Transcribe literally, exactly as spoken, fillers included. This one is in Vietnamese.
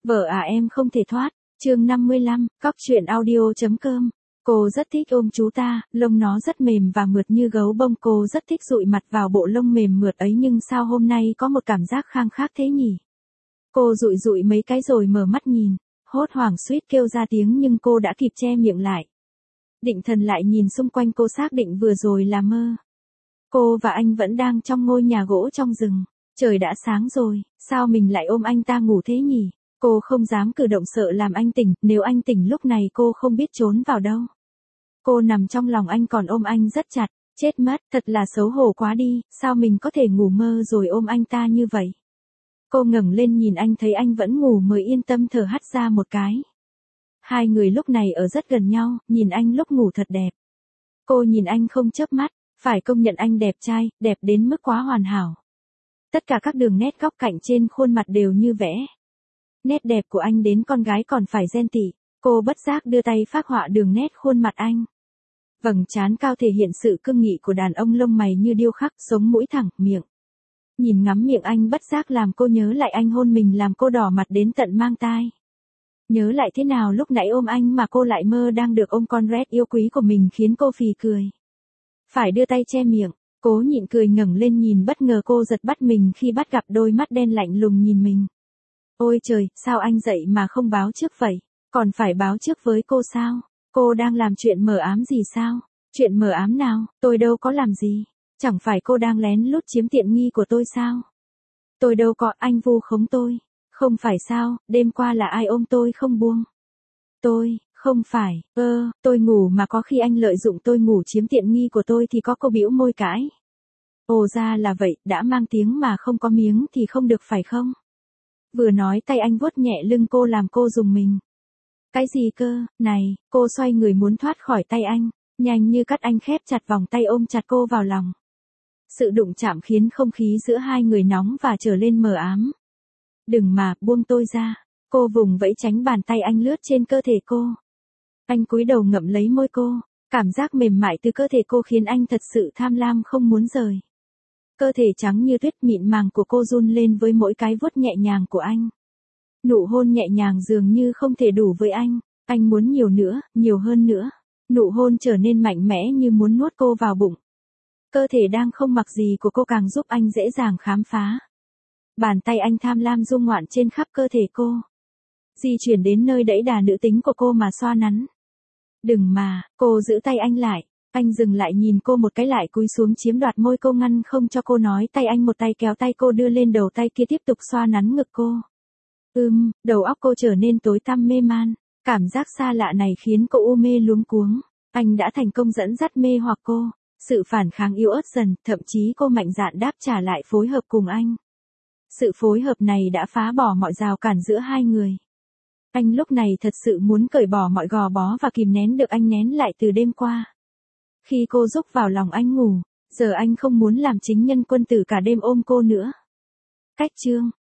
Vợ à em không thể thoát. Chương năm mươi lăm, cóc truyện audio chấm com. Cô rất thích ôm chú ta, lông nó rất mềm và mượt như gấu bông, cô rất thích dụi mặt vào bộ lông mềm mượt ấy, nhưng sao hôm nay có một cảm giác khang khác thế nhỉ? Cô dụi dụi mấy cái rồi mở mắt nhìn, hốt hoảng suýt kêu ra tiếng nhưng cô đã kịp che miệng lại. Định thần lại nhìn xung quanh, cô xác định vừa rồi là mơ. Cô và anh vẫn đang trong ngôi nhà gỗ trong rừng. Trời đã sáng rồi, sao mình lại ôm anh ta ngủ thế nhỉ? Cô không dám cử động sợ làm anh tỉnh, nếu anh tỉnh lúc này cô không biết trốn vào đâu. Cô nằm trong lòng anh còn ôm anh rất chặt, chết mất, thật là xấu hổ quá đi, sao mình có thể ngủ mơ rồi ôm anh ta như vậy? Cô ngẩng lên nhìn anh, thấy anh vẫn ngủ mới yên tâm thở hắt ra một cái. Hai người lúc này ở rất gần nhau, nhìn anh lúc ngủ thật đẹp. Cô nhìn anh không chớp mắt, phải công nhận anh đẹp trai, đẹp đến mức quá hoàn hảo. Tất cả các đường nét góc cạnh trên khuôn mặt đều như vẽ. Nét đẹp của anh đến con gái còn phải ghen tị. Cô bất giác đưa tay phác họa đường nét khuôn mặt anh. Vầng trán cao thể hiện sự cương nghị của đàn ông, lông mày như điêu khắc, sống mũi thẳng, miệng. Nhìn ngắm miệng anh bất giác làm cô nhớ lại anh hôn mình làm cô đỏ mặt đến tận mang tai. Nhớ lại thế nào lúc nãy ôm anh mà cô lại mơ đang được ôm con Red yêu quý của mình, khiến cô phì cười. Phải đưa tay che miệng, cố nhịn cười ngẩng lên nhìn, bất ngờ cô giật bắt mình khi bắt gặp đôi mắt đen lạnh lùng nhìn mình. Ôi trời, sao anh dậy mà không báo trước vậy? Còn phải báo trước với cô sao? Cô đang làm chuyện mờ ám gì sao? Chuyện mờ ám nào? Tôi đâu có làm gì. Chẳng phải cô đang lén lút chiếm tiện nghi của tôi sao? Tôi đâu có, anh vu khống tôi. Không phải sao, đêm qua là ai ôm tôi không buông? Tôi, không phải, ơ, tôi ngủ mà có khi anh lợi dụng tôi ngủ chiếm tiện nghi của tôi thì có. Cô bĩu môi cãi. Ồ ra là vậy, đã mang tiếng mà không có miếng thì không được phải không? Vừa nói tay anh vuốt nhẹ lưng cô làm cô rùng mình. Cái gì cơ, này, cô xoay người muốn thoát khỏi tay anh, nhanh như cắt anh khép chặt vòng tay ôm chặt cô vào lòng. Sự đụng chạm khiến không khí giữa hai người nóng và trở lên mờ ám. Đừng mà, buông tôi ra. Cô vùng vẫy tránh bàn tay anh lướt trên cơ thể cô. Anh cúi đầu ngậm lấy môi cô, cảm giác mềm mại từ cơ thể cô khiến anh thật sự tham lam không muốn rời. Cơ thể trắng như tuyết mịn màng của cô run lên với mỗi cái vuốt nhẹ nhàng của anh. Nụ hôn nhẹ nhàng dường như không thể đủ với anh, anh muốn nhiều nữa, nhiều hơn nữa. Nụ hôn trở nên mạnh mẽ như muốn nuốt cô vào bụng. Cơ thể đang không mặc gì của cô càng giúp anh dễ dàng khám phá. Bàn tay anh tham lam du ngoạn trên khắp cơ thể cô. Di chuyển đến nơi đẫy đà nữ tính của cô mà xoa nắn. Đừng mà, cô giữ tay anh lại. Anh dừng lại nhìn cô một cái lại cúi xuống chiếm đoạt môi cô ngăn không cho cô nói. Tay anh một tay kéo tay cô đưa lên đầu tay kia tiếp tục xoa nắn ngực cô. Ừm, đầu óc cô trở nên tối tăm mê man. Cảm giác xa lạ này khiến cô u mê luống cuống. Anh đã thành công dẫn dắt mê hoặc cô. Sự phản kháng yếu ớt dần, thậm chí cô mạnh dạn đáp trả lại phối hợp cùng anh. Sự phối hợp này đã phá bỏ mọi rào cản giữa hai người. Anh lúc này thật sự muốn cởi bỏ mọi gò bó và kìm nén được anh nén lại từ đêm qua. Khi cô rúc vào lòng anh ngủ, giờ anh không muốn làm chính nhân quân tử cả đêm ôm cô nữa. Cách chương